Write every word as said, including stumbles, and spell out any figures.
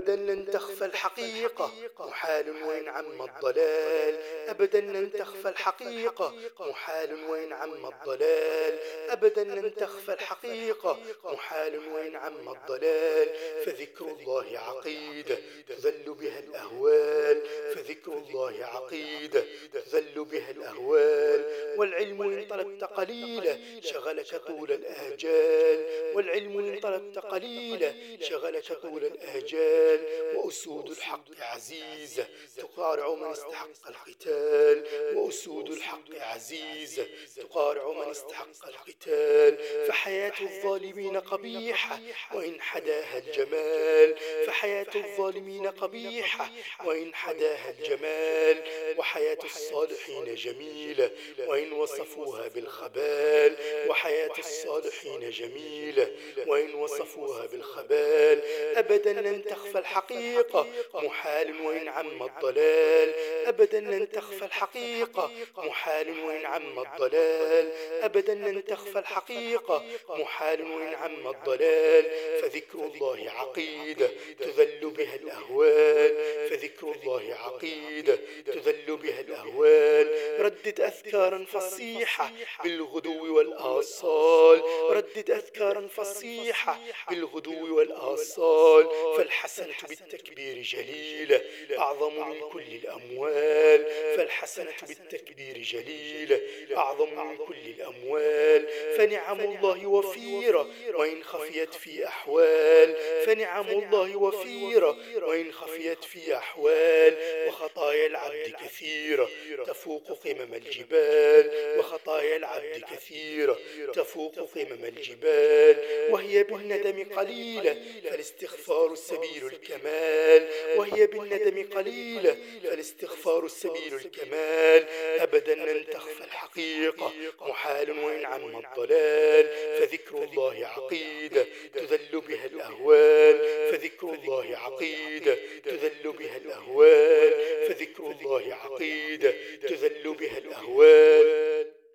أبدا لن تخفى الحقيقة، محال وإن عم الضلال. أبدا لن تخفى الحقيقة، محال وإن عم الضلال. أبدا لن تخفى الحقيقة، محال وإن عم الضلال. فذكر الله عقيدة تذل بها الأهوال، فذكر الله عقيدة تذل بها الأهوال. والعلم إن طلبت قليلا شغلك طول الآجال، والعلم إن طلبت قليلا شغلك طول الآجال. وأسود الحق عزيزة تقارع من استحق القتال، وأسود الحق عزيزة تقارع من استحق القتال. فحياة الظالمين قبيحة وإن حداها الجمال، فحياة الظالمين قبيحة وإن حداها الجمال. وحياة الصالحين جميلة وإن وصفوها بالخبال، وحياة الصالحين جميلة وإن وصفوها بالخبال. أبدا لن تخفى الحقيقة، محال وإن عم الضلال. أبدا لن تخفى الحقيقة، محال وإن عم الضلال. أبدا لن تخفى الحقيقة، محال وإن عم الضلال. فذكر الله عقيدة تذل بها الأهوال، فذكر الله عقيدة تذل بها الأهوال. ردد أذكارا فصيحة بالغدو والآصال، ردد أذكارا فصيحة بالغدو والآصال. فالحسنة بالتكبير جليلة أعظم من كل الأموال، فالحسنة بالتكبير جليلة أعظم من كل الأموال. فنعم الله وفيرة وإن خفيت في أحوال، فنعم الله وفيرة وإن خفيت في أحوال. وخطايا العبد كثيرة تفوق قمم الجبال، وخطايا العبد كثيرة تفوق قمم الجبال. وهي بالندم قليلة فالاستغفار السبيل الكمال، وهي بالندم قليلة فالاستغفار السبيل الكمال. أبدا لن تخفى الحقيقة، محال وإن عم الضلال. فذكر الله عقيدة تذل بها الأهوال، فذكر الله عقيدة تذل بها الأهوال، فذكر الله عقيدة تذل بها الأهوال.